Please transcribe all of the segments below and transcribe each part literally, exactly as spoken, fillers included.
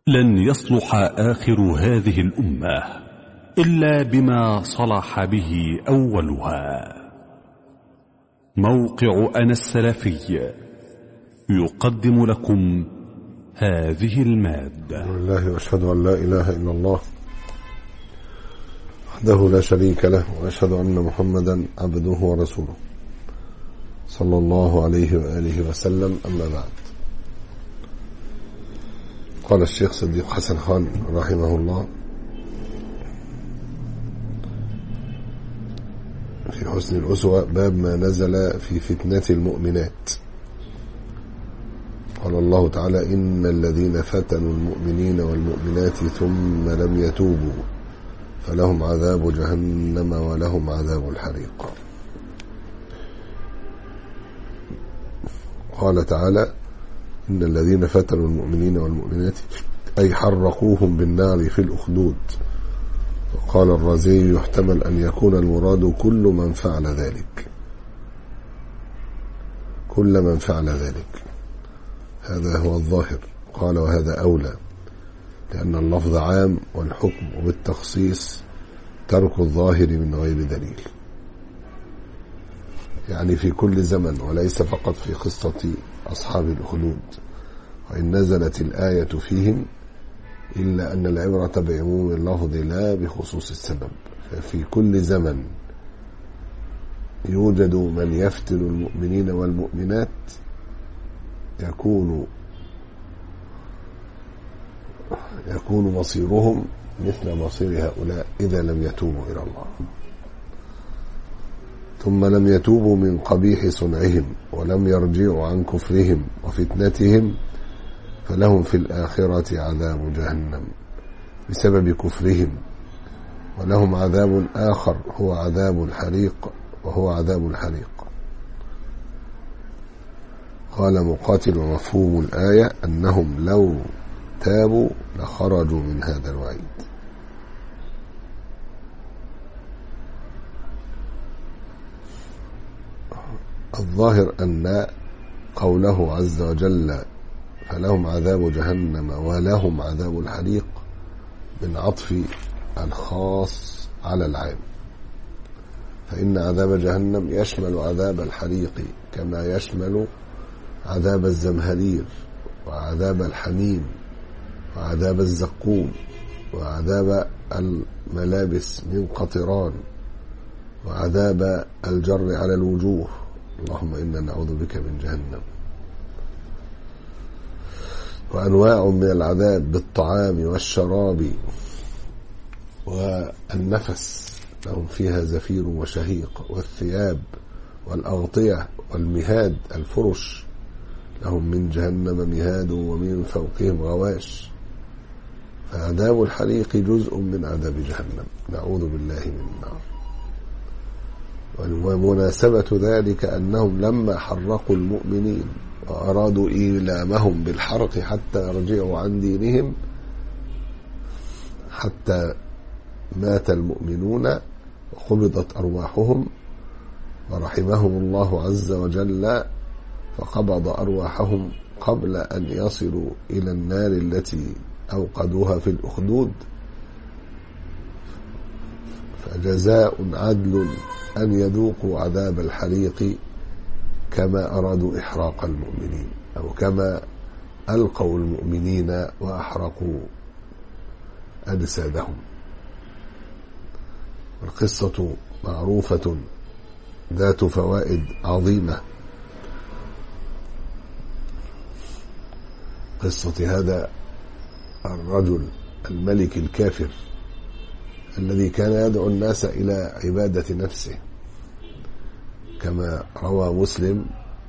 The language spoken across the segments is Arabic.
لن يصلح آخر هذه الأمة إلا بما صلح به أولها. موقع أنا السلفي يقدم لكم هذه المادة. الحمد لله وأشهد أن لا إله إلا الله وحده لا شريك له، وأشهد أن محمدا عبده ورسوله صلى الله عليه وآله وسلم. أما بعد، قال الشيخ صديق حسن خان رحمه الله في حسن الأسوة: باب ما نزل في فتنة المؤمنات. قال الله تعالى: إن الذين فتنوا المؤمنين والمؤمنات ثم لم يتوبوا فلهم عذاب جهنم ولهم عذاب الحريق. قال تعالى: إن الذين فتنوا المؤمنين والمؤمنات أي حرقوهم بالنار في الأخدود. وقال الرازي: يحتمل أن يكون المراد كل من فعل ذلك، كل من فعل ذلك، هذا هو الظاهر. قال: وهذا أولى، لأن اللفظ عام والحكم بالتخصيص ترك الظاهر من غير دليل، يعني في كل زمن وليس فقط في قصة أصحاب الأخدود. وإن نزلت الآية فيهم إلا أن العبرة بعموم اللفظ لا بخصوص السبب، ففي كل زمن يوجد من يفتن المؤمنين والمؤمنات يكون يكون مصيرهم مثل مصير هؤلاء إذا لم يتوبوا إلى الله، ثم لم يتوبوا من قبيح صنعهم ولم يرجعوا عن كفرهم وفتنتهم، فلهم في الآخرة عذاب جهنم بسبب كفرهم، ولهم عذاب آخر هو عذاب الحريق، وهو عذاب الحريق. قال مقاتل: ومفهوم الآية أنهم لو تابوا لخرجوا من هذا الوعيد. الظاهر أن قوله عز وجل فلهم عذاب جهنم ولهم عذاب الحريق من عطف الخاص على العام، فإن عذاب جهنم يشمل عذاب الحريق كما يشمل عذاب الزمهرير وعذاب الحميم وعذاب الزقوم وعذاب الملابس من قطران وعذاب الجر على الوجوه. اللهم إنا نعوذ بك من جهنم. وأنواع من العذاب بالطعام والشراب والنفس، لهم فيها زفير وشهيق، والثياب والأغطية والمهاد الفرش، لهم من جهنم مهاد ومن فوقهم غواش. فعذاب الحريق جزء من عذاب جهنم، نعوذ بالله من النار. ومناسبة ذلك أنهم لما حرقوا المؤمنين وأرادوا إيلامهم بالحرق حتى يرجعوا عن دينهم، حتى مات المؤمنون وقبضت أرواحهم، ورحمهم الله عز وجل فقبض أرواحهم قبل أن يصلوا إلى النار التي أوقدوها في الأخدود. فجزاء عدل أن يذوقوا عذاب الحريق كما أرادوا إحراق المؤمنين، أو كما ألقوا المؤمنين وأحرقوا أجسادهم. القصة معروفة ذات فوائد عظيمة. قصة هذا الرجل الملك الكافر الذي كان يدعو الناس إلى عبادة نفسه، كما روى مسلم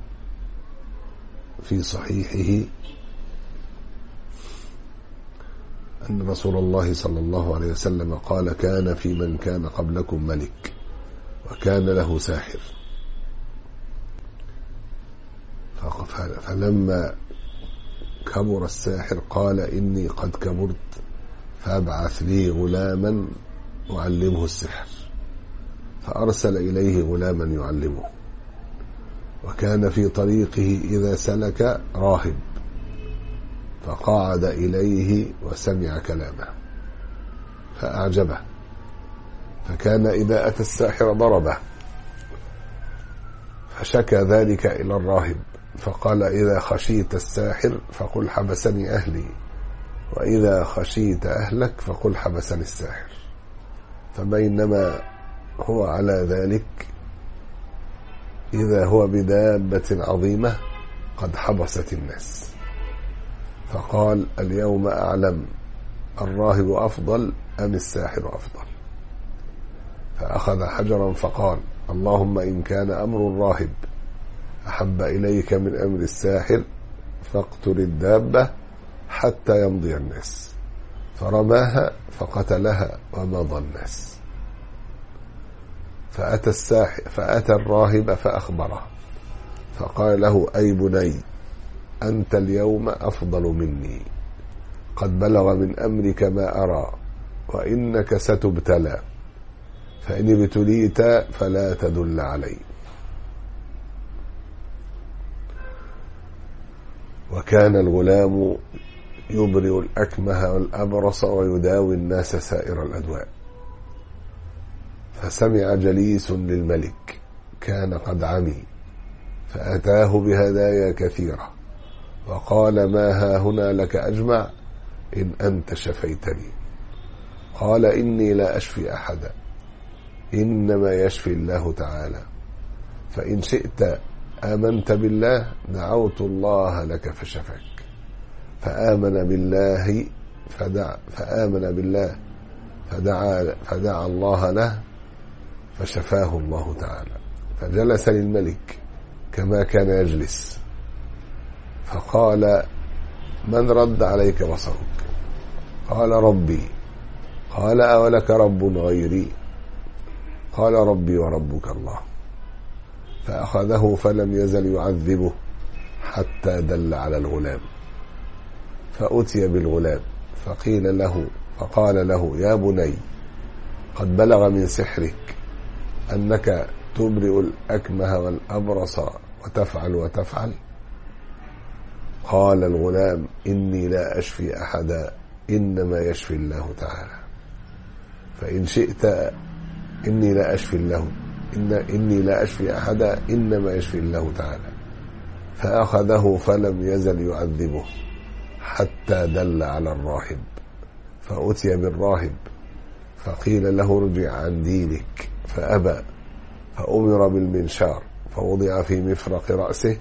في صحيحه أن رسول الله صلى الله عليه وسلم قال: كان في من كان قبلكم ملك وكان له ساحر، فلما كبر الساحر قال: إني قد كبرت فابعث لي غلاما أعلمه السحر، فأرسل إليه غلاما يعلمه. وكان في طريقه إذا سلك راهب فقعد إليه وسمع كلامه فأعجبه، فكان إذا أتى الساحر ضربه، فشكى ذلك إلى الراهب فقال: إذا خشيت الساحر فقل حبسني أهلي، وإذا خشيت أهلك فقل حبسني الساحر. فبينما هو على ذلك إذا هو بدابة عظيمة قد حبست الناس، فقال: اليوم أعلم الراهب أفضل أم الساحر أفضل؟ فأخذ حجرا فقال: اللهم إن كان أمر الراهب أحب إليك من أمر الساحر فاقتل الدابة حتى يمضي الناس، فرماها فقتلها ومضى الناس. فأتى الساحر فأتى الراهب فأخبره فقال له: أي بني، أنت اليوم أفضل مني، قد بلغ من أمرك ما أرى، وإنك ستبتلى، فإن ابتليت فلا تدل علي. وكان الغلام يبرئ الأكمه والأبرص ويداوي الناس سائر الأدواء. فسمع جليس للملك كان قد عمي فأتاه بهدايا كثيرة وقال: ما ها هنا لك أجمع إن أنت شفيتني. قال: إني لا أشفي أحدا، إنما يشفي الله تعالى، فإن شئت آمنت بالله دعوت الله لك فشفاك. فآمن بالله فدعا فآمن بالله فدعا فدعا الله له فشفاه الله تعالى. فجلس للملك كما كان يجلس، فقال: من رد عليك بصرك؟ قال: ربي. قال: أولك رب غيري؟ قال: ربي وربك الله. فأخذه فلم يزل يعذبه حتى دل على الغلام، فأتي بالغلام فقيل له فقال له: يا بني، قد بلغ من سحرك أنك تبرئ الأكمه والأبرص وتفعل وتفعل. قال الغلام: إني لا أشفي أحدا، إنما يشفي الله تعالى، فإن شئت إني لا أشفي الله إن إني لا أشفي أحدا، إنما يشفي الله تعالى. فأخذه فلم يزل يعذبه حتى دل على الراهب، فأتي بالراهب فقيل له: ارجع عن دينك، فأبى، فأمر بالمنشار فوضع في مفرق رأسه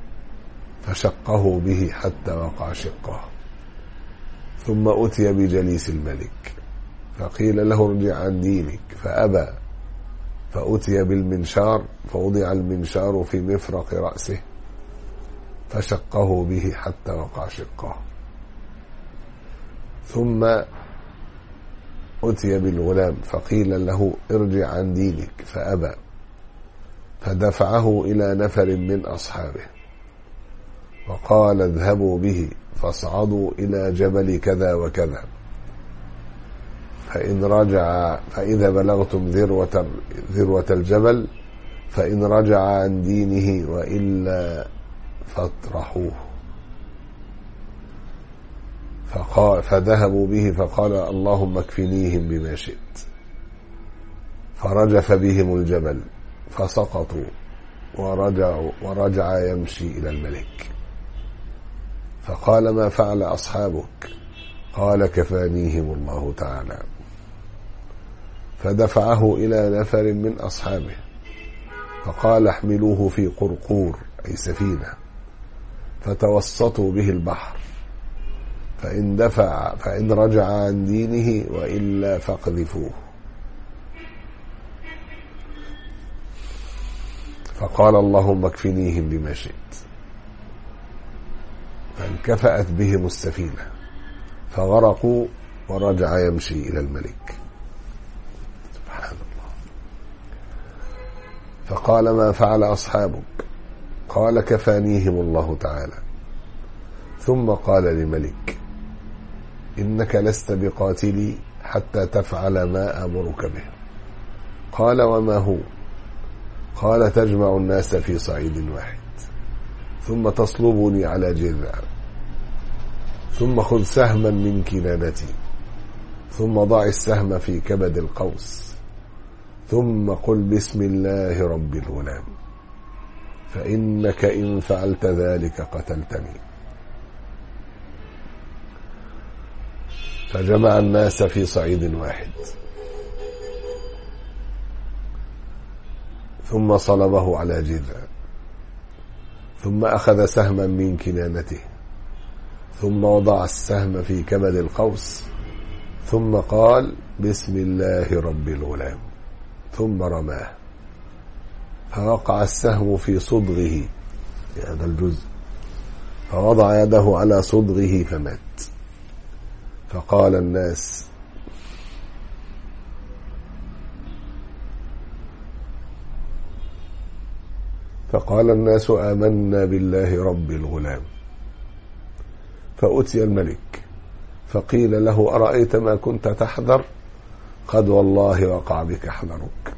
فشقه به حتى وقع شقه. ثم أتي بجليس الملك فقيل له: ارجع عن دينك، فأبى، فأتي بالمنشار فوضع المنشار في مفرق رأسه فشقه به حتى وقع شقه. ثم أتي بالغلام فقيل له: ارجع عن دينك، فأبى، فدفعه إلى نفر من أصحابه وقال: اذهبوا به فاصعدوا إلى جبل كذا وكذا، فإن رجع فإذا بلغتم ذروة, ذروة الجبل فإن رجع عن دينه وإلا فاطرحوه. فقال فذهبوا به فقال: اللهم اكفنيهم بما شئت. فرجف بهم الجبل فسقطوا ورجعوا ورجع يمشي إلى الملك. فقال: ما فعل أصحابك؟ قال: كفانيهم الله تعالى. فدفعه إلى نفر من أصحابه فقال: احملوه في قرقور أي سفينة فتوسطوا به البحر، فإن دفع فإن رجع عن دينه وإلا فاقذفوه. فقال: اللهم اكفنيهم بما شئت. فانكفأت بهم السفينة فغرقوا ورجع يمشي إلى الملك. سبحان الله. فقال: ما فعل أصحابك؟ قال: كفانيهم الله تعالى. ثم قال لملك: إنك لست بقاتلي حتى تفعل ما أمرك به. قال: وما هو؟ قال: تجمع الناس في صعيد واحد ثم تصلبني على جذع ثم خذ سهما من كنانتي، ثم ضع السهم في كبد القوس، ثم قل بسم الله رب الغلام، فإنك إن فعلت ذلك قتلتني. فجمع الناس في صعيد واحد، ثم صلبه على جذع، ثم أخذ سهما من كنانته، ثم وضع السهم في كبد القوس، ثم قال بسم الله رب الغلام، ثم رماه، فوقع السهم في صدغه، هذا الجزء، فوضع يده على صدغه فمات. فقال الناس فقال الناس آمنا بالله رب الغلام. فأتي الملك فقيل له أرأيت ما كنت تحذر؟ قد والله وقع بك حذرك،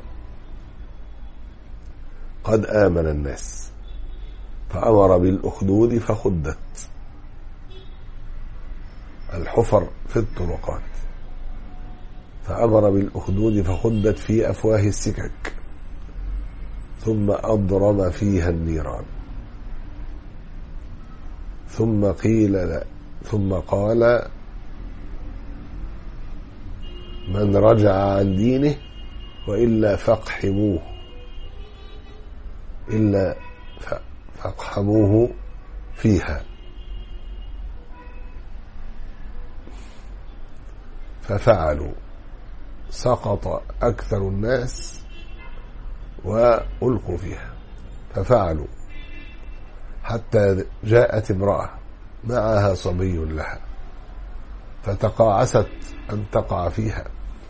قد آمن الناس. فأمر بالأخدود فخدت الحفر في الطرقات، فأمر بالأخدود فخدت في أفواه السكك، ثم أضرم فيها النيران، ثم قيل لا ثم قال من رجع عن دينه وإلا فاقحموه إلا فاقحموه فيها. ففعلوا، سقط أكثر الناس وألقوا فيها. ففعلوا حتى جاءت امرأة معها صبي لها فتقاعست أن تقع فيها،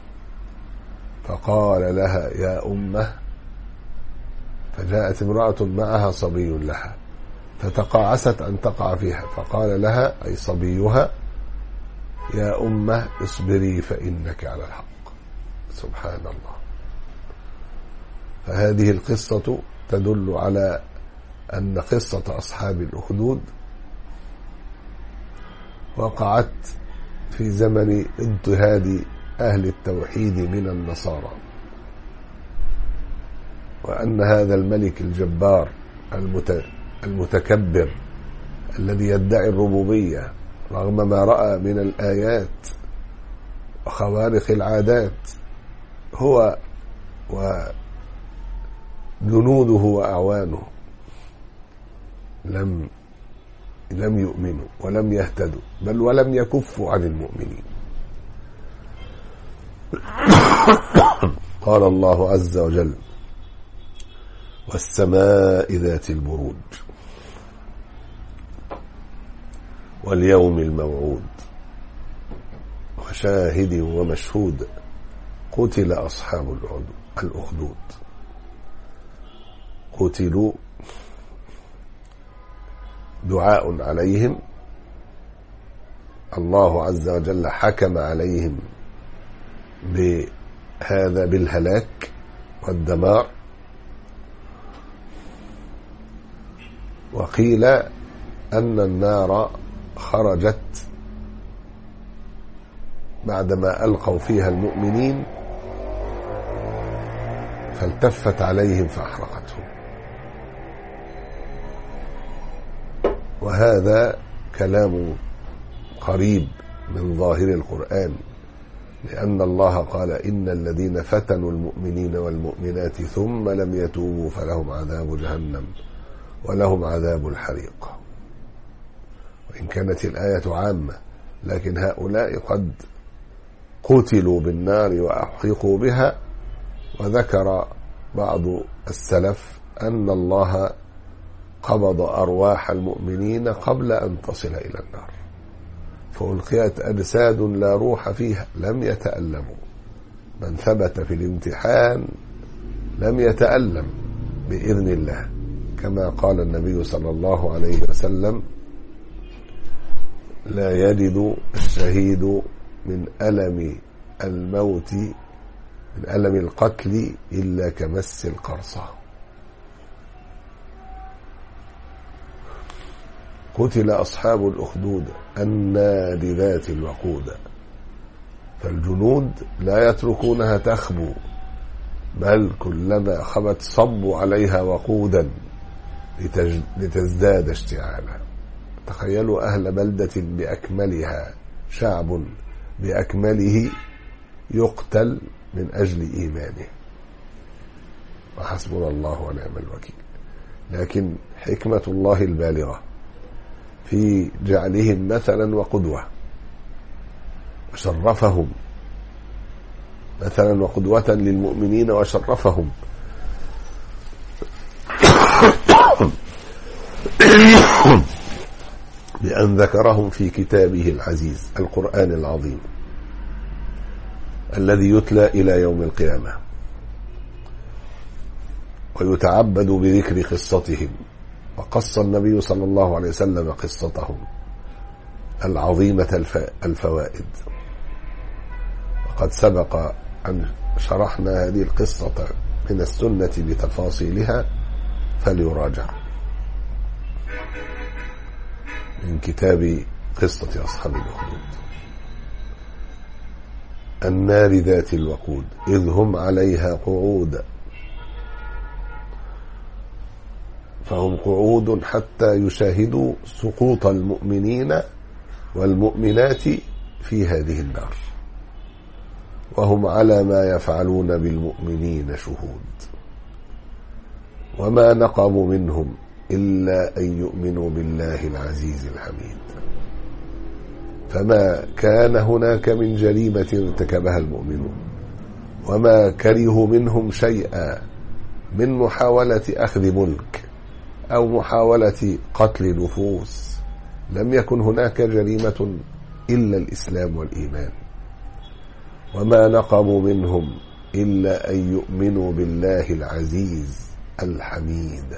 فقال لها يا أمه. فجاءت امرأة معها صبي لها فتقاعست أن تقع فيها، فقال لها أي صبيها يا أمه اصبري فإنك على الحق. سبحان الله. فهذه القصة تدل على أن قصة أصحاب الأخدود وقعت في زمن اضطهاد أهل التوحيد من النصارى، وأن هذا الملك الجبار المتكبر الذي يدعي الربوبية رغم ما رأى من الآيات وخوارق العادات هو وجنوده وأعوانه لم لم يؤمنوا ولم يهتدوا، بل ولم يكفوا عن المؤمنين. قال الله عز وجل والسماء ذات البروج واليوم الموعود وشاهد ومشهود قتل أصحاب الأخدود. قتلوا دعاء عليهم، الله عز وجل حكم عليهم بهذا بالهلاك والدمار. وقيل أن النار خرجت بعدما ألقوا فيها المؤمنين فالتفت عليهم فأحرقتهم. وهذا كلام قريب من ظاهر القرآن، لأن الله قال إن الذين فتنوا المؤمنين والمؤمنات ثم لم يتوبوا فلهم عذاب جهنم ولهم عذاب الحريق. وإن كانت الآية عامة، لكن هؤلاء قد قتلوا بالنار وأحرقوا بها. وذكر بعض السلف أن الله قبض أرواح المؤمنين قبل أن تصل إلى النار، فألقيت أجساد لا روح فيها لم يتألموا. من ثبت في الامتحان لم يتألم بإذن الله، كما قال النبي صلى الله عليه وسلم لا يجد الشهيد من ألم الموت من ألم القتل إلا كمس القرصة. قتل أصحاب الأخدود النار ذات الوقود. فالجنود لا يتركونها تخبو، بل كلما خبت صبوا عليها وقودا لتزداد اشتعالا. تخيلوا أهل بلدة بأكملها، شعب بأكمله يقتل من أجل إيمانه، وحسبنا الله ونعم الوكيل. لكن حكمة الله البالغة في جعلهم مثلا وقدوة، وشرفهم مثلا وقدوة للمؤمنين وشرفهم بأن ذكرهم في كتابه العزيز القرآن العظيم الذي يتلى إلى يوم القيامة، ويتعبد بذكر قصتهم. وقص النبي صلى الله عليه وسلم قصتهم العظيمة الفوائد، وقد سبق أن شرحنا هذه القصة من السنة بتفاصيلها، فليراجع من كتاب قصة أصحاب الأخدود. النار ذات الوقود إذ هم عليها قعود، فهم قعود حتى يشاهدوا سقوط المؤمنين والمؤمنات في هذه النار، وهم على ما يفعلون بالمؤمنين شهود. وما نقموا منهم إلا أن يؤمنوا بالله العزيز الحميد. فما كان هناك من جريمة ارتكبها المؤمنون، وما كرهوا منهم شيئا من محاولة أخذ ملك أو محاولة قتل نفوس، لم يكن هناك جريمة إلا الإسلام والإيمان. وما نقموا منهم إلا أن يؤمنوا بالله العزيز الحميد.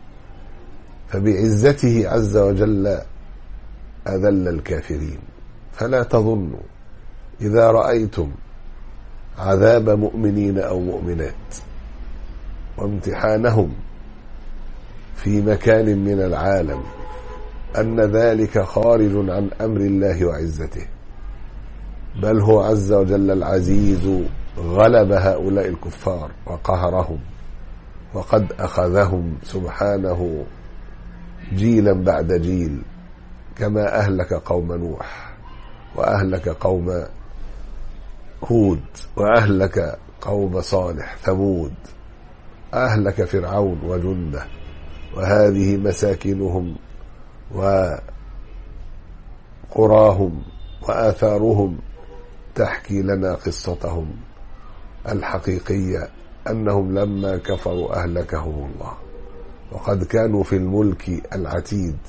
فبعزته عز وجل أذل الكافرين. فلا تظنوا إذا رأيتم عذاب مؤمنين أو مؤمنات وامتحانهم في مكان من العالم أن ذلك خارج عن أمر الله وعزته، بل هو عز وجل العزيز غلب هؤلاء الكفار وقهرهم، وقد أخذهم سبحانه جيلا بعد جيل، كما أهلك قوم نوح، وأهلك قوم هود، وأهلك قوم صالح ثمود، أهلك فرعون وجنده. وهذه مساكنهم وقراهم وآثارهم تحكي لنا قصتهم الحقيقية، أنهم لما كفروا أهلكهم الله، وقد كانوا في الملك العتيد.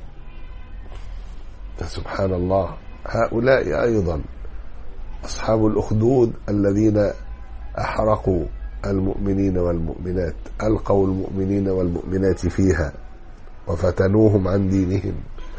فسبحان الله، هؤلاء أيضا أصحاب الأخدود الذين أحرقوا المؤمنين والمؤمنات، ألقوا المؤمنين والمؤمنات فيها وفتنوهم عن دينهم،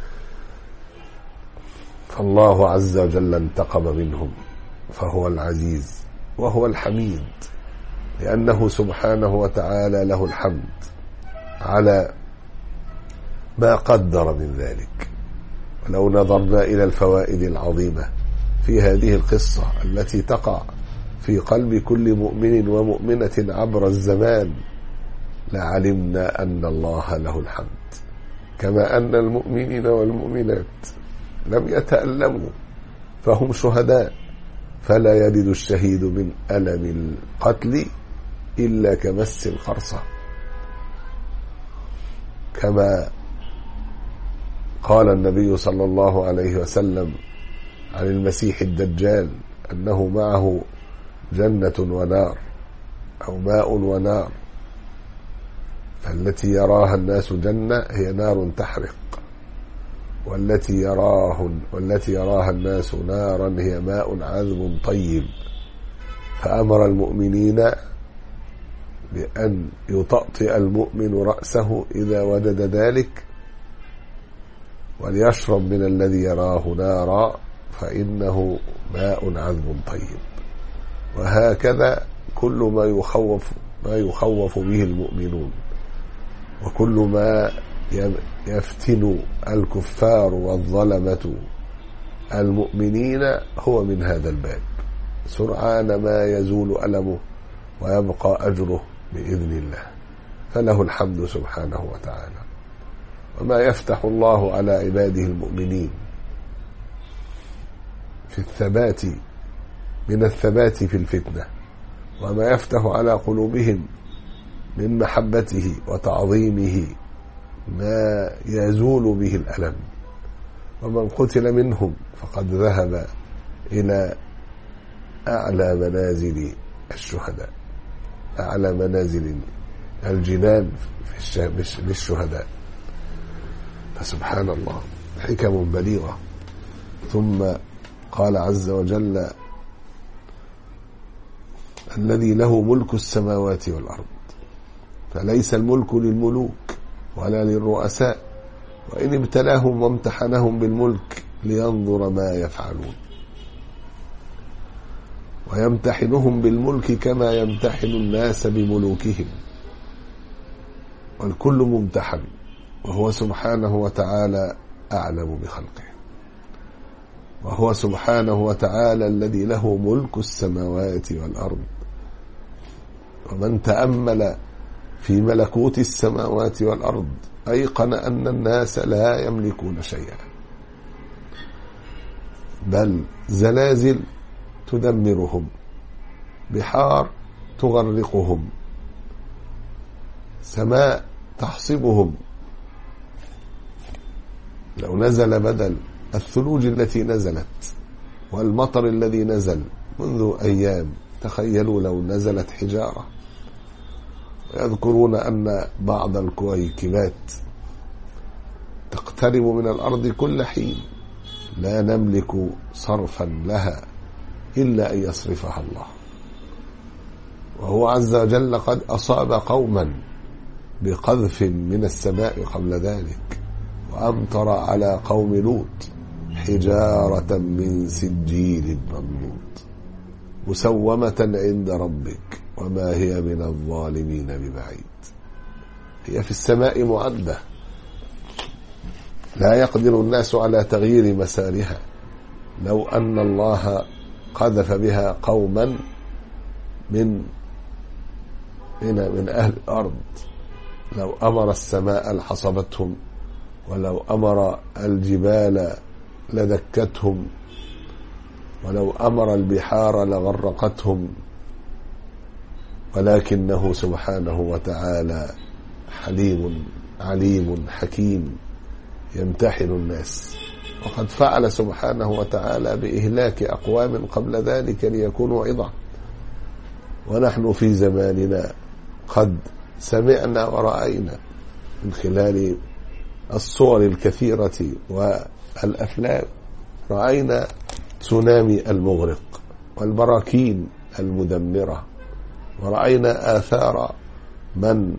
فالله عز وجل انتقم منهم، فهو العزيز وهو الحميد، لأنه سبحانه وتعالى له الحمد على ما قدر من ذلك. ولو نظرنا إلى الفوائد العظيمة في هذه القصة التي تقع في قلب كل مؤمن ومؤمنة عبر الزمان، لعلمنا أن الله له الحمد، كما أن المؤمنين والمؤمنات لم يتألموا فهم شهداء، فلا يجد الشهيد من ألم القتل إلا كمس القرصة، كما قال النبي صلى الله عليه وسلم عن المسيح الدجال أنه معه جنة ونار أو ماء ونار، فالتي يراها الناس جنة هي نار تحرق، والتي يراه والتي يراها الناس نارا هي ماء عذب طيب. فأمر المؤمنين بأن يطأطئ المؤمن رأسه إذا وجد ذلك، وليشرب من الذي يراه نارا فإنه ماء عذب طيب. وهكذا كل ما يخوف ما يخوف به المؤمنون، وكل ما يفتن الكفار والظلمة المؤمنين هو من هذا الباب، سرعان ما يزول ألمه ويبقى أجره بإذن الله، فله الحمد سبحانه وتعالى. وما يفتح الله على عباده المؤمنين في الثبات من الثبات في الفتنة، وما يفتح على قلوبهم من محبته وتعظيمه ما يزول به الألم. ومن قتل منهم فقد ذهب إلى أعلى منازل الشهداء، أعلى منازل الجنان للشهداء. فسبحان الله، حكم بليغة. ثم قال عز وجل: الذي له ملك السماوات والأرض. فليس الملك للملوك ولا للرؤساء، وإن ابتلاهم وامتحنهم بالملك لينظر ما يفعلون، ويمتحنهم بالملك كما يمتحن الناس بملوكهم، والكل ممتحن، وهو سبحانه وتعالى أعلم بخلقه، وهو سبحانه وتعالى الذي له ملك السماوات والأرض. ومن تأمل في ملكوت السماوات والأرض أيقن أن الناس لا يملكون شيئا، بل زلازل تدمرهم، بحار تغرقهم، سماء تحصبهم. لو نزل بدل الثلوج التي نزلت والمطر الذي نزل منذ أيام، تخيلوا لو نزلت حجارة. ويذكرون أن بعض الكويكبات تقترب من الأرض كل حين، لا نملك صرفا لها إلا أن يصرفها الله. وهو عز وجل قد أصاب قوما بقذف من السماء قبل ذلك، وأمطر على قوم لوط حجارة من سجيل منضود مسومة عند ربك وما هي من الظالمين ببعيد. هي في السماء معدة، لا يقدر الناس على تغيير مسارها. لو أن الله قذف بها قوما من من من أهل الأرض، لو أمر السماء لحصبتهم، ولو أمر الجبال لدكتهم، ولو أمر البحار لغرقتهم، ولكنه سبحانه وتعالى حليم عليم حكيم يمتحن الناس. وقد فعل سبحانه وتعالى بإهلاك أقوام قبل ذلك ليكونوا عظة. ونحن في زماننا قد سمعنا ورأينا من خلال الصور الكثيرة والأفلام، رأينا تسونامي المغرق والبراكين المدمرة، ورأينا آثار من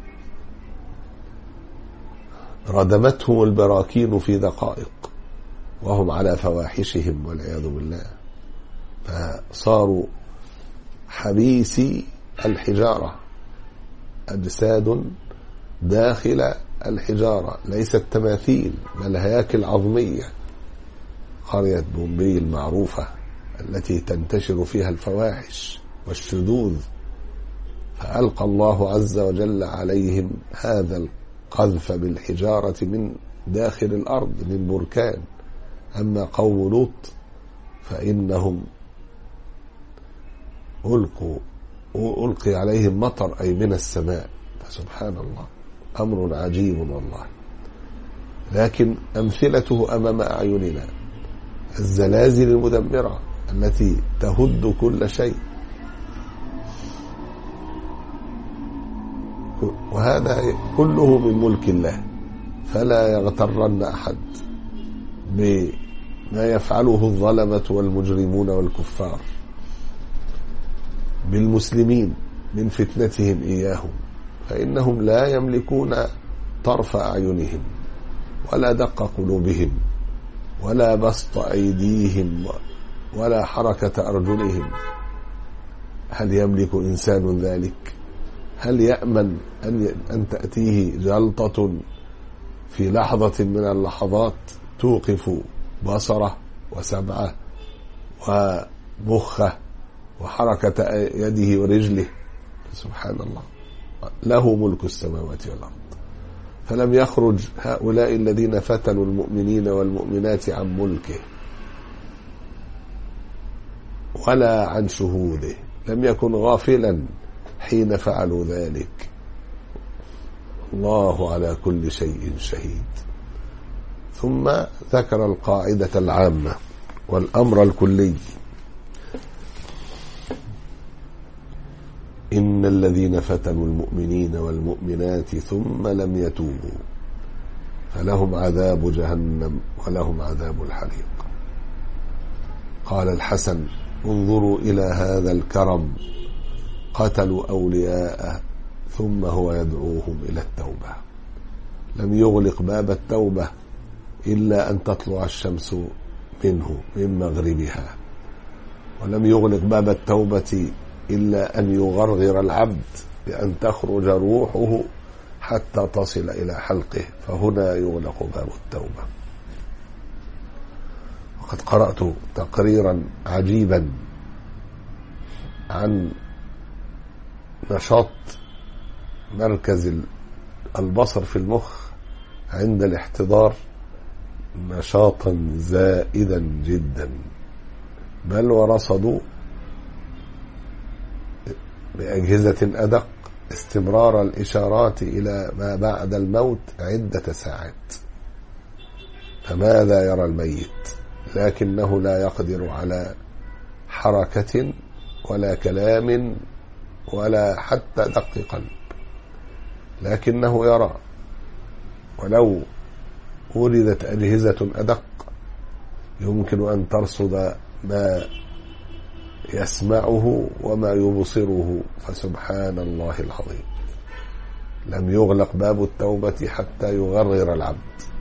ردمتهم البراكين في دقائق وهم على فواحشهم والعياذ بالله، فصاروا حبيسي الحجارة، أجساد داخل الحجارة، ليست تماثيل بل هياكل عظمية. قرية بومبي المعروفة التي تنتشر فيها الفواحش والشذوذ، فألقى الله عز وجل عليهم هذا القذف بالحجارة من داخل الأرض من بركان. أما قوم لوط فإنهم ألقوا ألقي عليهم مطر أي من السماء. فسبحان الله، أمر عجيب والله. لكن أمثلته أمام أعيننا، الزلازل المدمرة التي تهد كل شيء، وهذا كله من ملك الله. فلا يغترن أحد بما يفعله الظلمة والمجرمون والكفار بالمسلمين من فتنتهم إياهم، فإنهم لا يملكون طرف أعينهم ولا دق قلوبهم ولا بسط أيديهم ولا حركة أرجلهم. هل يملك إنسان ذلك؟ هل يأمن أن أن تأتيه جلطة في لحظة من اللحظات توقف بصره وسمعه ومخه وحركة يده ورجله. سبحان الله، له ملك السماوات والأرض. فلم يخرج هؤلاء الذين فتنوا المؤمنين والمؤمنات عن ملكه ولا عن شهوده، لم يكن غافلا حين فعلوا ذلك. الله على كل شيء شهيد. ثم ذكر القاعدة العامة والأمر الكلي: إن الذين فتنوا المؤمنين والمؤمنات ثم لم يتوبوا فلهم عذاب جهنم ولهم عذاب الحريق. قال الحسن: انظروا إلى هذا الكرم، قتلوا أولياءه ثم هو يدعوهم إلى التوبة. لم يغلق باب التوبة إلا أن تطلع الشمس منه من مغربها، ولم يغلق باب التوبة إلا أن يغرغر العبد بأن تخرج روحه حتى تصل إلى حلقه، فهنا يغلق باب التوبة. وقد قرأت تقريرا عجيبا عن نشاط مركز البصر في المخ عند الاحتضار، نشاطا زائدا جدا، بل ورصدوا بأجهزة أدق استمرار الإشارات إلى ما بعد الموت عدة ساعات. فماذا يرى الميت؟ لكنه لا يقدر على حركة ولا كلام ولا حتى دق قلب، لكنه يرى. ولو وردت أجهزة أدق يمكن أن ترصد ما يسمعه وما يبصره. فسبحان الله العظيم، لم يغلق باب التوبة حتى يغرر العبد.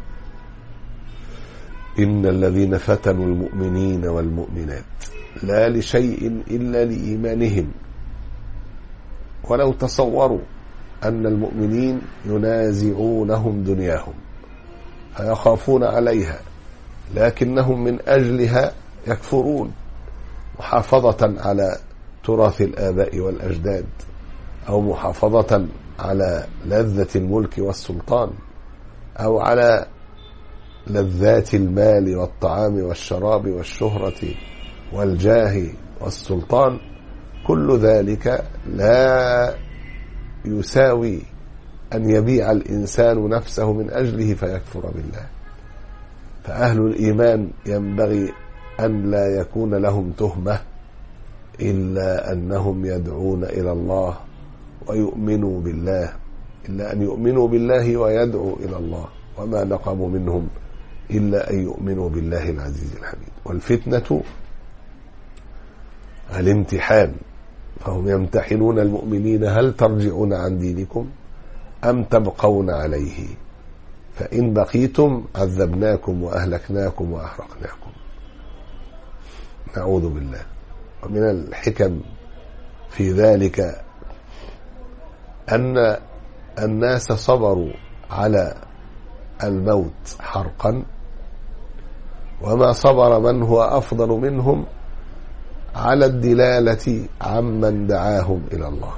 إن الذين فتنوا المؤمنين والمؤمنات لا لشيء إلا لإيمانهم. ولو تصوروا أن المؤمنين ينازعونهم دنياهم فيخافون عليها، لكنهم من أجلها يكفرون، محافظة على تراث الآباء والأجداد، أو محافظة على لذة الملك والسلطان، أو على لذات المال والطعام والشراب والشهرة والجاه والسلطان. كل ذلك لا يساوي أن يبيع الإنسان نفسه من أجله فيكفر بالله. فأهل الإيمان ينبغي أن لا يكون لهم تهمة إلا أنهم يدعون إلى الله ويؤمنوا بالله، إلا أن يؤمنوا بالله ويدعوا إلى الله، وما نقموا منهم إلا أن يؤمنوا بالله العزيز الحميد. والفتنة الامتحان، فهم يمتحنون المؤمنين: هل ترجعون عن دينكم أم تبقون عليه؟ فإن بقيتم عذبناكم وأهلكناكم وأحرقناكم. نعوذ بالله. ومن الحكم في ذلك أن الناس صبروا على الموت حرقا، وما صبر من هو أفضل منهم على الدلالة عمن دعاهم إلى الله.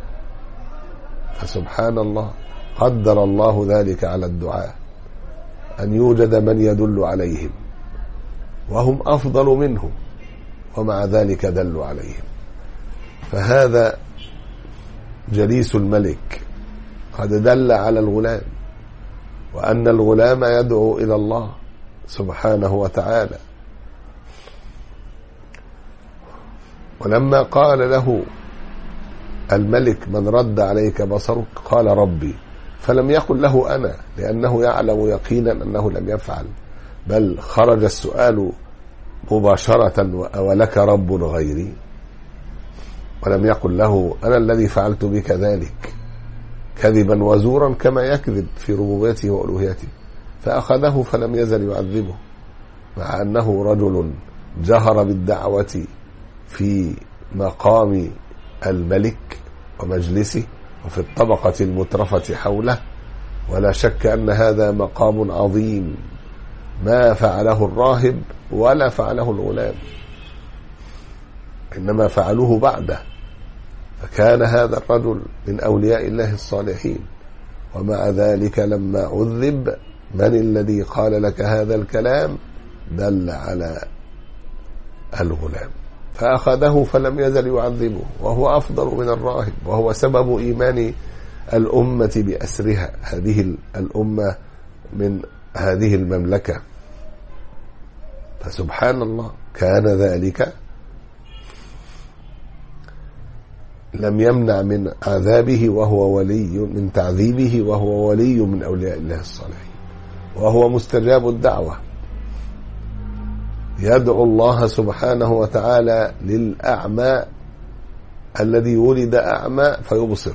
فسبحان الله، قدر الله ذلك على الدعاء، أن يوجد من يدل عليهم وهم أفضل منهم، ومع ذلك دلوا عليهم. فهذا جليس الملك قد دل على الغلام، وأن الغلام يدعو إلى الله سبحانه وتعالى. ولما قال له الملك: من رد عليك بصرك؟ قال: ربي. فلم يقل له أنا، لأنه يعلم يقينا أنه لم يفعل، بل خرج السؤال مباشرة: أولك رب غيري؟ ولم يقل له: أنا الذي فعلت بك ذلك، كذبا وزورا كما يكذب في ربوبيته وألوهيته. فأخذه فلم يزل يعذبه، مع أنه رجل جهر بالدعوة في مقام الملك ومجلسه وفي الطبقة المترفة حوله، ولا شك أن هذا مقام عظيم ما فعله الراهب ولا فعله الغلام، إنما فعلوه بعده. فكان هذا الرجل من أولياء الله الصالحين، ومع ذلك لما عذب من الذي قال لك هذا الكلام؟ دل على الغلام، فأخذه فلم يزل يعذبه، وهو أفضل من الراهب، وهو سبب إيمان الأمة بأسرها، هذه الأمة من هذه المملكة. فسبحان الله، كان ذلك لم يمنع من عذابه وهو ولي، من تعذيبه وهو ولي من أولياء الله الصالحين، وهو مستجاب الدعوة، يدعو الله سبحانه وتعالى للأعمى الذي ولد أعمى فيبصر،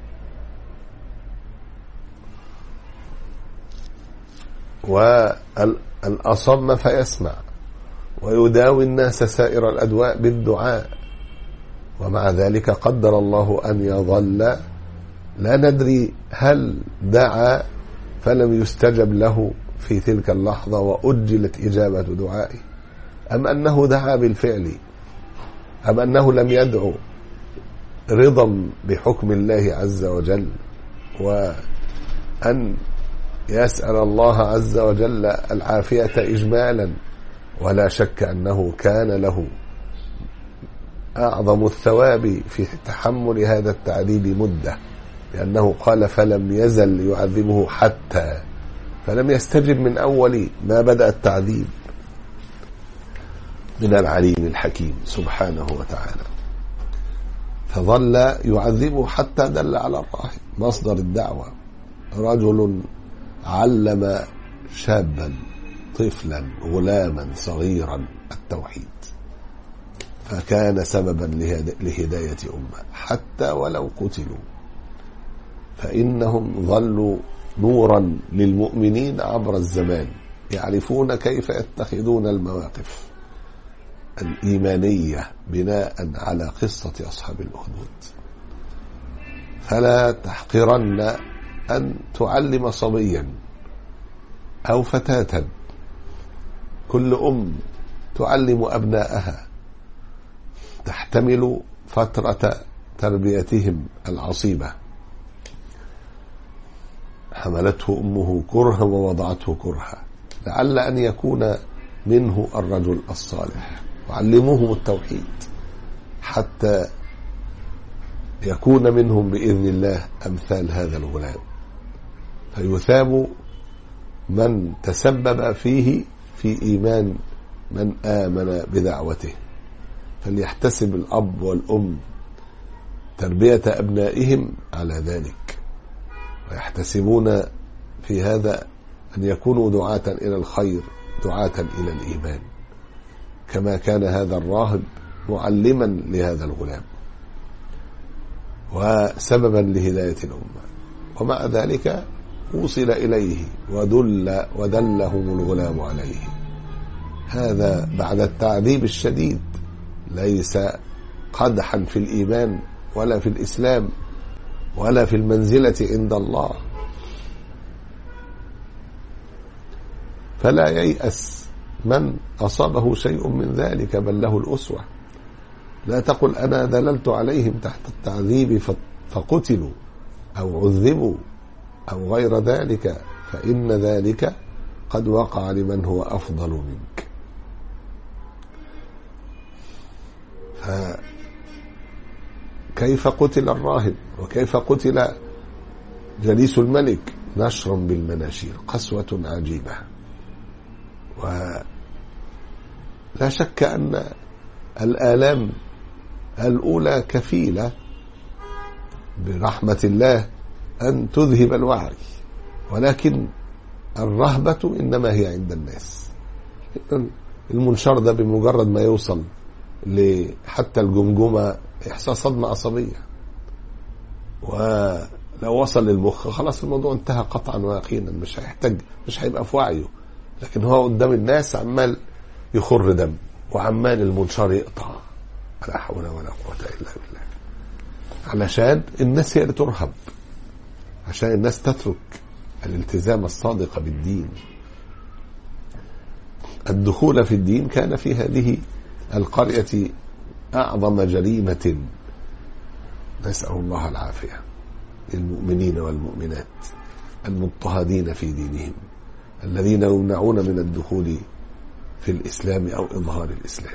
والأصم فيسمع، ويداوي الناس سائر الأدواء بالدعاء. ومع ذلك قدر الله أن يظل لا ندري هل دعا فلم يستجب له في تلك اللحظة وأجلت إجابة دعائه، أم أنه دعا بالفعل، أم أنه لم يدعو رضا بحكم الله عز وجل، وأن يسأل الله عز وجل العافية إجمالا. ولا شك أنه كان له أعظم الثواب في تحمل هذا التعذيب مدة، لأنه قال فلم يزل يعذبه حتى، فلم يستجب من أول ما بدأ التعذيب من العليم الحكيم سبحانه وتعالى. فظل يعذبه حتى دل على الراهب مصدر الدعوة، رجل علم شابا طفلا غلاما صغيرا التوحيد، فكان سببا لهداية أمة حتى ولو قتلوا، فإنهم ظلوا نورا للمؤمنين عبر الزمان، يعرفون كيف يتخذون المواقف الإيمانية بناء على قصة أصحاب الأخدود. فلا تحقرن أن تعلم صبيا أو فتاة، كل أم تعلم أبنائها تحتمل فترة تربيتهم العصيبة، حملته أمه كرها ووضعته كرها، لعل أن يكون منه الرجل الصالح، وعلموهم التوحيد حتى يكون منهم بإذن الله أمثال هذا الغلام، فيثاب من تسبب فيه في إيمان من آمن بدعوته. فليحتسب الأب والأم تربية أبنائهم على ذلك، ويحتسبون في هذا أن يكونوا دعاة إلى الخير، دعاة إلى الإيمان، كما كان هذا الراهب معلما لهذا الغلام وسببا لهداية الأمة. ومع ذلك وصل إليه ودل ودلهم الغلام عليه، هذا بعد التعذيب الشديد، ليس قدحا في الإيمان ولا في الإسلام ولا في المنزلة عند الله. فلا ييأس من أصابه شيء من ذلك، بل له الأسوة. لا تقل أنا ذللت عليهم تحت التعذيب فقتلوا أو عذبوا أو غير ذلك، فإن ذلك قد وقع لمن هو أفضل منك. فكيف قتل الراهب وكيف قتل جليس الملك؟ نشر بالمناشير، قسوة عجيبة. ولا شك أن الآلام الأولى كفيلة برحمة الله أن تذهب الوعي، ولكن الرهبة إنما هي عند الناس. المنشار ده بمجرد ما يوصل حتى الجمجمة يحصل صدمة عصبية، ولو وصل للمخ خلاص الموضوع انتهى قطعا ويقينا، مش هيحتاج، مش هيبقى في وعيه. لكن هو قدام الناس عمال يخر دم وعمال المنشار يقطع، لا حول ولا قوة إلا بالله، علشان الناس هي اللي ترهب، عشان الناس تترك الالتزام الصادق بالدين. الدخول في الدين كان في هذه القرية أعظم جريمة، نسأل الله العافية، للمؤمنين والمؤمنات المضطهدين في دينهم الذين يمنعون من الدخول في الإسلام أو إظهار الإسلام.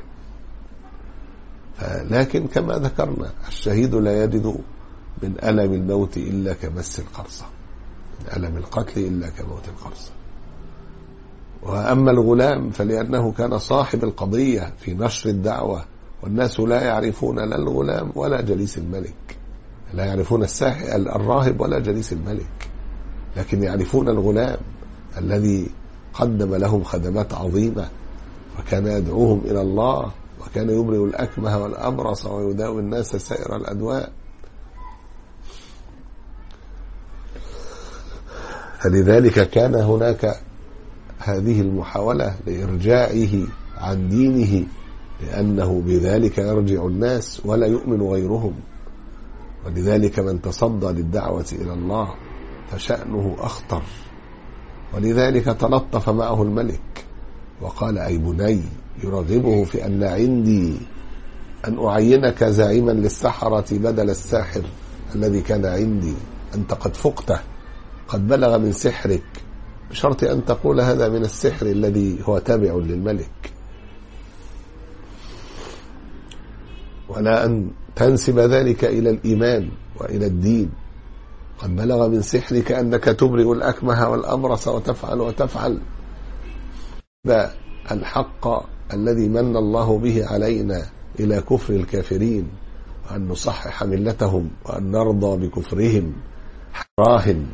لكن كما ذكرنا الشهيد لا يجد من ألم الموت إلا كمس القرصة، من ألم القتل إلا كموت القرصة. وأما الغلام فلأنه كان صاحب القضية في نشر الدعوة، والناس لا يعرفون لا الغلام ولا جليس الملك، لا يعرفون الساحر الراهب ولا جليس الملك، لكن يعرفون الغلام الذي قدم لهم خدمات عظيمة، وكان يدعوهم إلى الله، وكان يبرئ الأكمه والأبرص ويداوي الناس سائر الأدواء. فلذلك كان هناك هذه المحاولة لإرجاعه عن دينه، لأنه بذلك يرجع الناس ولا يؤمن غيرهم. ولذلك من تصدى للدعوة إلى الله فشأنه أخطر. ولذلك تلطف معه الملك وقال: أي بني، يرغبه في أن عندي أن أعينك زعيما للسحرة بدل الساحر الذي كان عندي، أنت قد فقته، قد بلغ من سحرك، بشرط أن تقول هذا من السحر الذي هو تابع للملك، ولا أن تنسب ذلك إلى الإيمان وإلى الدين. قد بلغ من سحرك أنك تبرئ الأكمه والأبرص وتفعل وتفعل. الحق الذي من الله به علينا إلى كفر الكافرين، وأن نصحح ملتهم وأن نرضى بكفرهم، راهن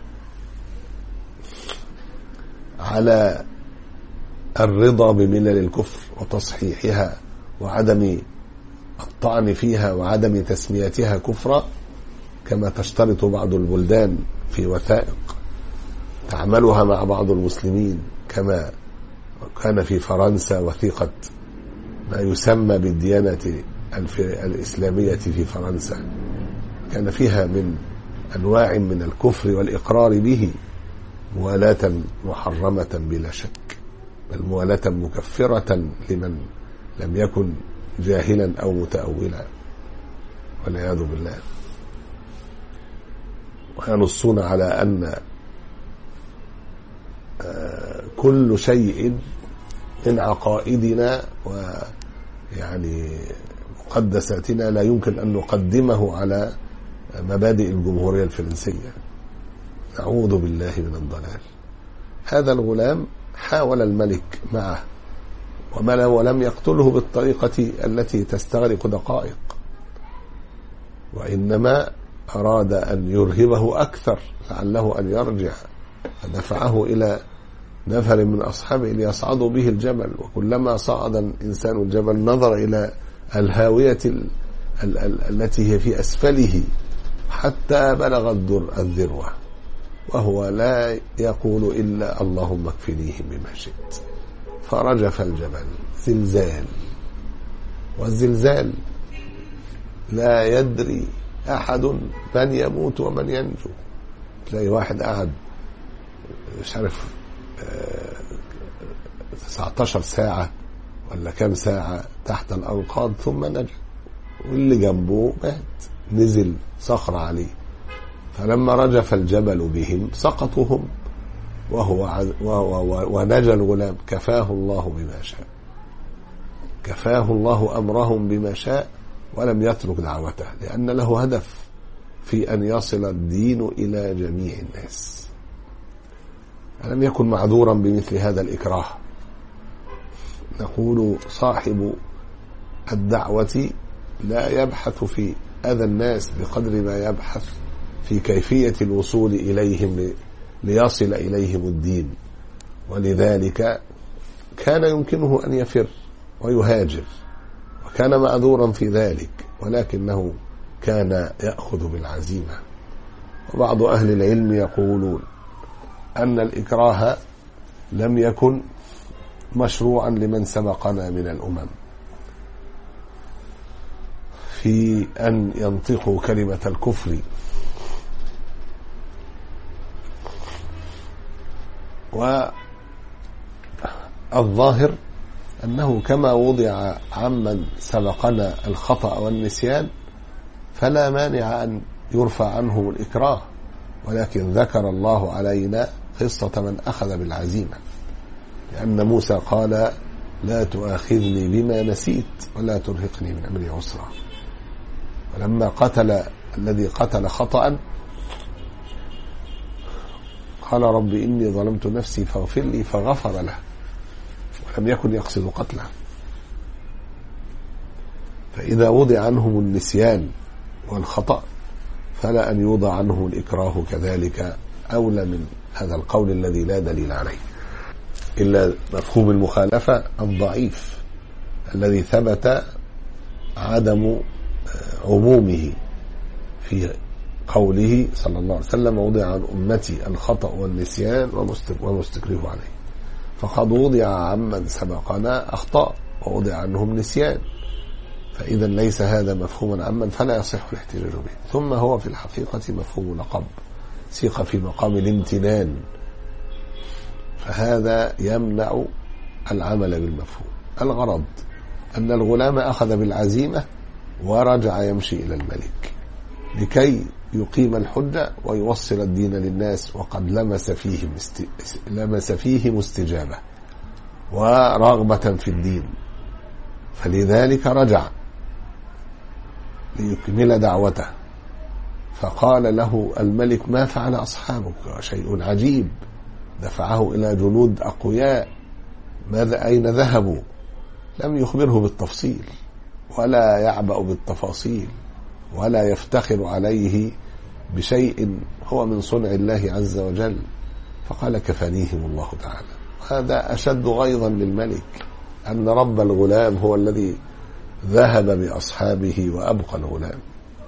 على الرضا بملل الكفر وتصحيحها وعدم الطعن فيها وعدم تسميتها كفرا، كما تشترط بعض البلدان في وثائق تعملها مع بعض المسلمين، كما كان في فرنسا وثيقة ما يسمى بالديانة الإسلامية في فرنسا، كان فيها من أنواع من الكفر والإقرار به موالاة محرمة بلا شك، بل موالاة مكفرة لمن لم يكن جاهلا أو متأولا والعياذ بالله. وينصون على أن كل شيء من عقائدنا ويعني مقدساتنا لا يمكن أن نقدمه على مبادئ الجمهورية الفرنسية. نعوذ بالله من الضلال. هذا الغلام حاول الملك معه ولم يقتله بالطريقة التي تستغرق دقائق، وإنما أراد أن يرهبه أكثر لعله أن يرجع، فدفعه إلى نفر من أصحابه ليصعدوا به الجبل. وكلما صعد الإنسان الجبل نظر إلى الهاوية ال ال ال التي هي في أسفله حتى بلغ الذروة، وهو لا يقول إلا اللهم اكفنيهم بما شئت. فرجف الجبل زلزال، والزلزال لا يدري أحد من يموت ومن ينجو. تلاقي واحد قاعد مش عارف تسعة عشر ساعة ولا كم ساعة تحت الأنقاض ثم نجا، واللي جنبه مات، نزل صخرة عليه. فلما رجف الجبل بهم سقطوا هم، وهو ونجا الغلام. كفاه الله بما شاء، كفاه الله أمرهم بما شاء، ولم يترك دعوته، لأن له هدف في أن يصل الدين إلى جميع الناس. لم يكن معذورا بمثل هذا الإكراه. نقول صاحب الدعوة لا يبحث في أذى الناس بقدر ما يبحث في كيفية الوصول إليهم ليصل إليهم الدين. ولذلك كان يمكنه أن يفر ويهاجر، وكان معذورا في ذلك، ولكنه كان يأخذ بالعزيمة. وبعض أهل العلم يقولون أن الإكراه لم يكن مشروعا لمن سبقنا من الأمم في أن ينطقوا كلمة الكفر، والظاهر أنه كما وضع عمن سبقنا الخطأ والنسيان فلا مانع أن يرفع عنه الإكراه، ولكن ذكر الله علينا قصة من أخذ بالعزيمة، لأن موسى قال لا تؤاخذني بما نسيت ولا ترهقني من أمري عسرا. ولما قتل الذي قتل خطأ قال رب إني ظلمت نفسي فاغفر لي فغفر له، ولم يكن يقصد قتله. فإذا وضع عنهم النسيان والخطأ فلا أن يوضع عنه الإكراه كذلك أولى من هذا القول الذي لا دليل عليه، إلا مفهوم المخالفة الضعيف الذي ثبت عدم عمومه في قوله صلى الله عليه وسلم وضع عن أمتي الخطأ والنسيان ومستكره عليه، فقد وضع عمن سبقنا أخطاء ووضع عنهم نسيان، فإذا ليس هذا مفهوما عمن فلا يصح الاحتجاج به. ثم هو في الحقيقة مفهوم لقب سيق في مقام الامتنان، فهذا يمنع العمل بالمفهوم. الغرض أن الغلام أخذ بالعزيمة ورجع يمشي إلى الملك لكي يقيم الحجة ويوصل الدين للناس، وقد لمس فيهم است... لمس فيهم استجابة ورغبة في الدين، فلذلك رجع ليكمل دعوته. فقال له الملك ما فعل أصحابك؟ شيء عجيب، دفعه إلى جنود أقوياء، ماذا أين ذهبوا؟ لم يخبره بالتفصيل ولا يعبأ بالتفاصيل ولا يفتخر عليه بشيء هو من صنع الله عز وجل، فقال كفانيهم الله تعالى. هذا أشد غيظا للملك، أن رب الغلام هو الذي ذهب بأصحابه وأبقى الغلام،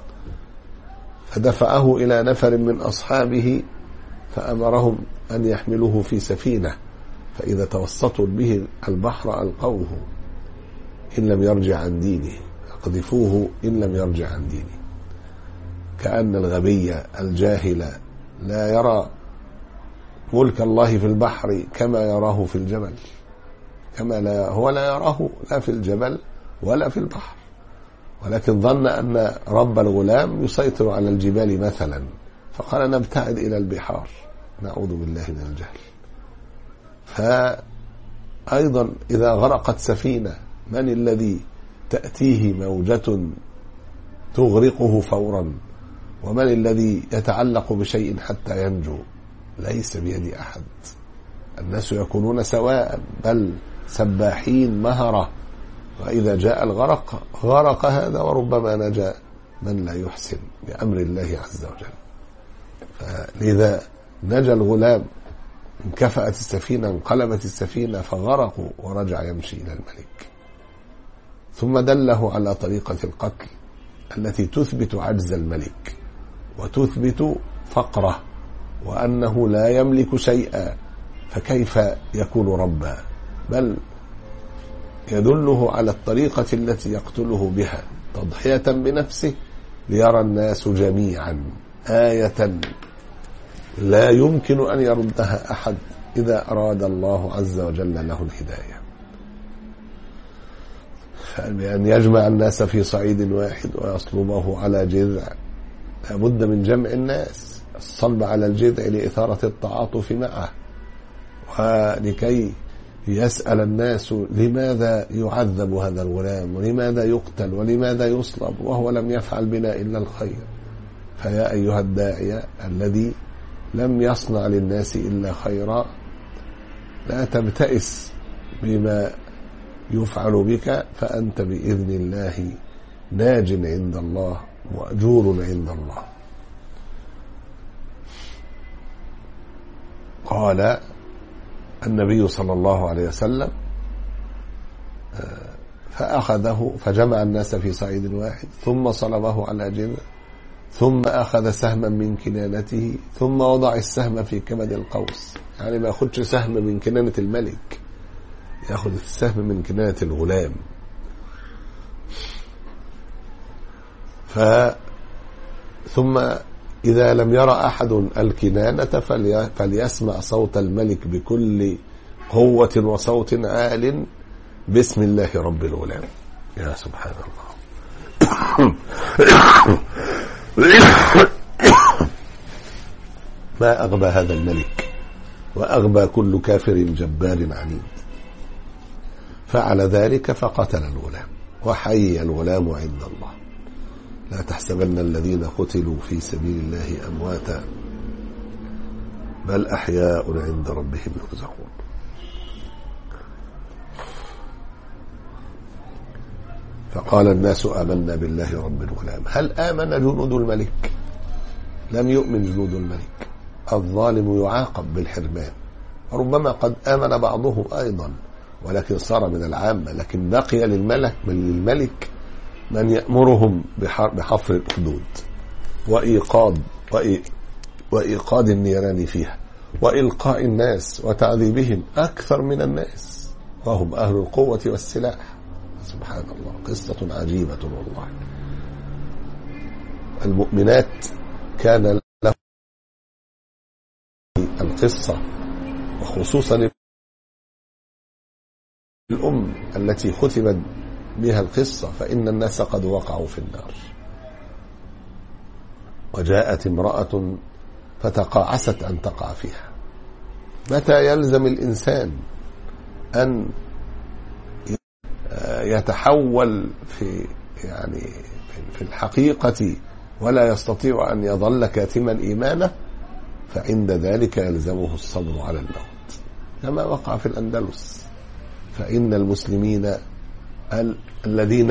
فدفعه إلى نفر من أصحابه فأمرهم أن يحملوه في سفينة، فإذا توسطوا به البحر ألقوه إن لم يرجع عن دينه، أقذفوه إن لم يرجع عن دينه. كأن الغبي الجاهل لا يرى ملك الله في البحر كما يراه في الجبل، كما لا هو لا يراه لا في الجبل ولا في البحر، ولكن ظن أن رب الغلام يسيطر على الجبال مثلا، فقال نبتعد إلى البحار نعوذ بالله من الجهل. فأيضا إذا غرقت سفينة من الذي تأتيه موجة تغرقه فورا؟ ومن الذي يتعلق بشيء حتى ينجو؟ ليس بيد أحد، الناس يكونون سواء، بل سباحين مهرة، وإذا جاء الغرق غرق هذا وربما نجا من لا يحسن بأمر الله عز وجل. فلذا نجا الغلام، انكفأت السفينة، انقلبت السفينة، فغرقوا ورجع يمشي إلى الملك. ثم دله على طريقة القتل التي تثبت عجز الملك وتثبت فقره وأنه لا يملك شيئا، فكيف يكون ربا؟ بل يدله على الطريقة التي يقتله بها تضحية بنفسه ليرى الناس جميعا آية لا يمكن أن يردها أحد إذا أراد الله عز وجل له الهداية، بأن يجمع الناس في صعيد واحد ويصلبه على جذع. لابد من جمع الناس، الصلب على الجذع لإثارة التعاطف معه، ولكي يسأل الناس لماذا يعذب هذا الغلام، ولماذا يقتل، ولماذا يصلب وهو لم يفعل بنا إلا الخير. فيا أيها الداعية الذي لم يصنع للناس إلا خيرا، لا تبتئس بما يفعل بك، فأنت بإذن الله ناج عند الله وأجور عند الله. قال النبي صلى الله عليه وسلم فأخذه فجمع الناس في صعيد واحد ثم صلبه على جذع ثم أخذ سهما من كنانته ثم وضع السهم في كبد القوس، يعني ما يأخذش سهم من كنانة الملك، يأخذ السهم من كنانة الغلام. ف ثم إذا لم يرى أحد الكنانة فليسمع صوت الملك بكل قوة وصوت عال بسم الله رب الغلام. يا سبحان الله. ما أغبى هذا الملك وأغبى كل كافر جبار عنيد. فعل ذلك فقتل الغلام وحي الغلام عند الله. لا تحسبن الذين قتلوا في سبيل الله أمواتا بل أحياء عند ربهم يرزقون. فقال الناس آمنا بالله رب الغلام. هل آمن جنود الملك؟ لم يؤمن جنود الملك. الظالم يعاقب بالحرمان، ربما قد آمن بعضهم أيضا ولكن صار من العامة، لكن بقي للملك من للملك من يأمرهم بحفر الأخدود وإيقاد وإيقاد النيران فيها وإلقاء الناس وتعذيبهم أكثر من الناس، وهم أهل القوة والسلاح. سبحان الله، قصة عجيبة والله. المؤمنات كان لهم القصة، وخصوصا الأم التي ختمت بها القصة، فإن الناس قد وقعوا في النار. وجاءت امرأة فتقاعست أن تقع فيها. متى يلزم الإنسان أن يتحول في يعني في الحقيقة ولا يستطيع أن يظل كاتما إيمانه؟ فعند ذلك يلزمه الصبر على الموت، كما وقع في الأندلس. فإن المسلمين الذين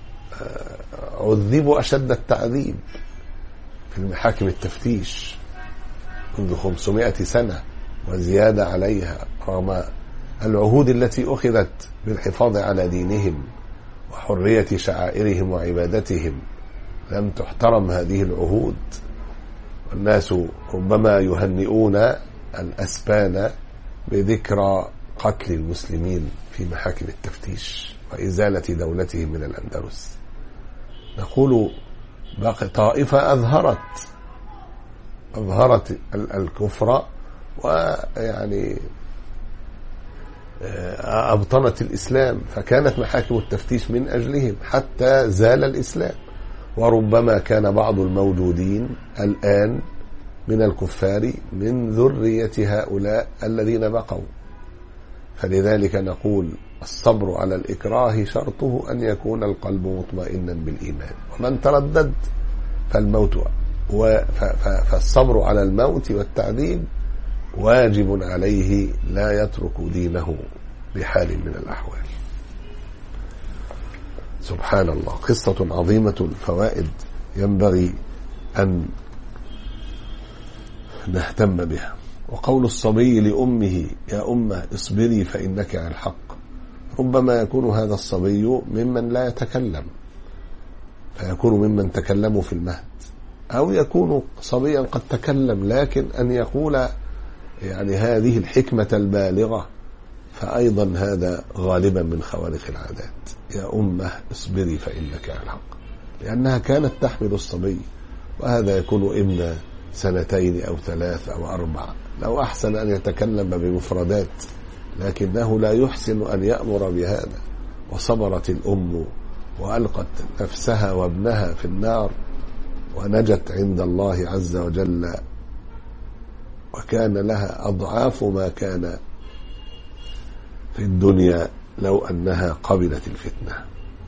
عذبوا أشد التعذيب في المحاكم التفتيش منذ خمسمائة سنة وزيادة عليها، رغم العهود التي أخذت بالحفاظ على دينهم وحرية شعائرهم وعبادتهم، لم تحترم هذه العهود. والناس ربما يهنئون الأسبان بذكرى قتل المسلمين في محاكم التفتيش وإزالة دولتهم من الأندلس. نقول باقي طائفة أظهرت أظهرت الكفر ويعني أبطنت الإسلام، فكانت محاكم التفتيش من أجلهم حتى زال الإسلام. وربما كان بعض الموجودين الآن من الكفار من ذرية هؤلاء الذين بقوا. فلذلك نقول الصبر على الإكراه شرطه أن يكون القلب مطمئنا بالإيمان، ومن تردد فالموت فالصبر على الموت والتعذيب واجب عليه، لا يترك دينه بحال من الأحوال. سبحان الله، قصة عظيمة الفوائد ينبغي أن نهتم بها. وقول الصبي لأمه يا أمه اصبري فإنك على الحق، ربما يكون هذا الصبي ممن لا يتكلم فيكون ممن تكلموا في المهد، أو يكون صبيا قد تكلم لكن أن يقول يعني هذه الحكمة البالغة، فأيضا هذا غالبا من خوارق العادات. يا أمه اصبري فإنك على الحق، لأنها كانت تحمل الصبي، وهذا يكون ابن سنتين أو ثلاث أو أربع. لو أحسن أن يتكلم بمفردات لكنه لا يحسن أن يأمر بهذا. وصبرت الأم وألقت نفسها وابنها في النار ونجت عند الله عز وجل، وكان لها أضعاف ما كان في الدنيا لو أنها قبلت الفتنة.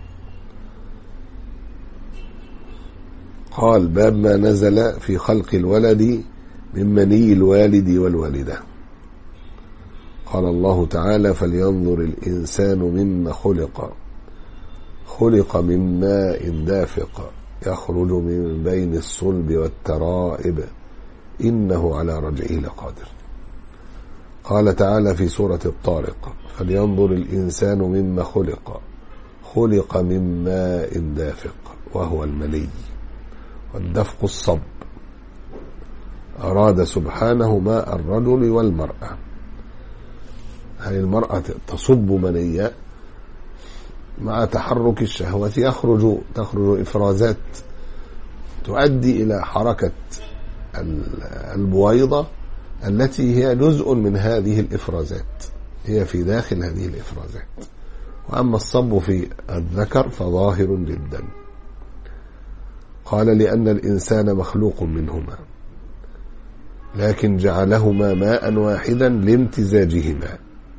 قال باب ما نزل في خلق الولد من مني الوالد والوالدة. قال الله تعالى فلينظر الإنسان مما خلق، خلق من ماء دافق يخرج من بين الصلب والترائب إنه على رجعه لقادر. قال تعالى في سورة الطارق فلينظر الإنسان مما خلق، خلق من ماء دافق وهو المني، والدفق الصب. أراد سبحانه ماء الرجل والمرأة. هل المرأة تصب منيا مع تحرك الشهوة يخرج تخرج إفرازات تؤدي إلى حركة البويضة التي هي جزء من هذه الإفرازات، هي في داخل هذه الإفرازات. وأما الصب في الذكر فظاهر جدا. قال لأن الإنسان مخلوق منهما لكن جعلهما ماء واحدا لامتزاجهما،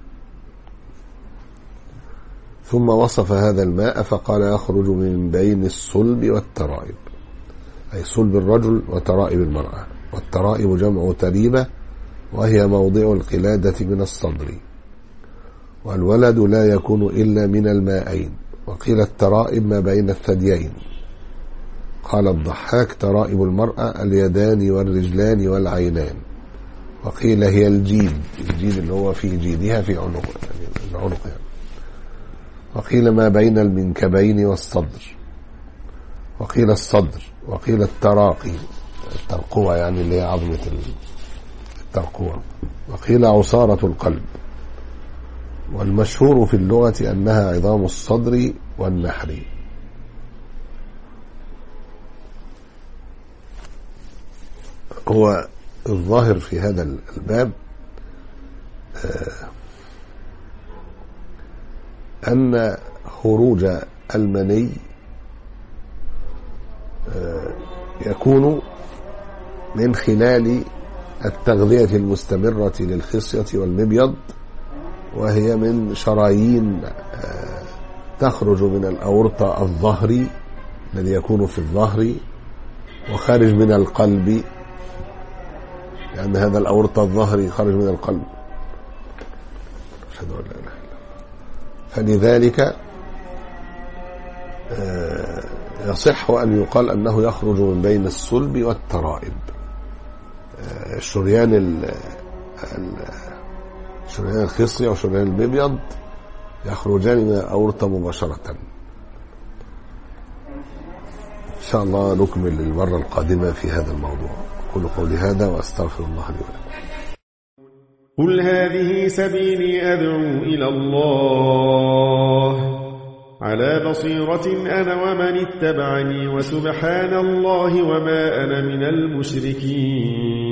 ثم وصف هذا الماء فقال يخرج من بين الصلب والترائب، أي صلب الرجل وترائب المرأة. والترائب جمع تريبة وهي موضع القلادة من الصدر، والولد لا يكون إلا من المائين. وقيل الترائب ما بين الثديين. قال الضحاك ترائب المرأة اليدان والرجلان والعينان. وقيل هي الجيد، الجيد اللي هو في جيدها في عنق يعني العنق يعني. وقيل ما بين المنكبين والصدر. وقيل الصدر. وقيل التراقي، الترقوة يعني اللي هي عظمة الترقوة. وقيل عصارة القلب. والمشهور في اللغة أنها عظام الصدر والنحر. هو الظاهر في هذا الباب أن خروج المني يكون من خلال التغذية المستمرة للخصية والمبيض، وهي من شرايين تخرج من الأورطة الظهري الذي يكون في الظهر وخارج من القلب، لأن يعني هذا الأورطة الظهري خارج من القلب. أشهد أن لا إله إلا الله. فلذلك يصح أن يقال أنه يخرج من بين الصلب والترائب. الشريان شريان الخصية وشريان المبيض يخرجان من الأورطة مباشرة. إن شاء الله نكمل المرة القادمة في هذا الموضوع. أقول قولي هذا وأستغفر الله لي ولكم. قل هذه سبيلي أدعو إلى الله على بصيرة أنا ومن اتبعني، وسبحان الله وما أنا من المشركين.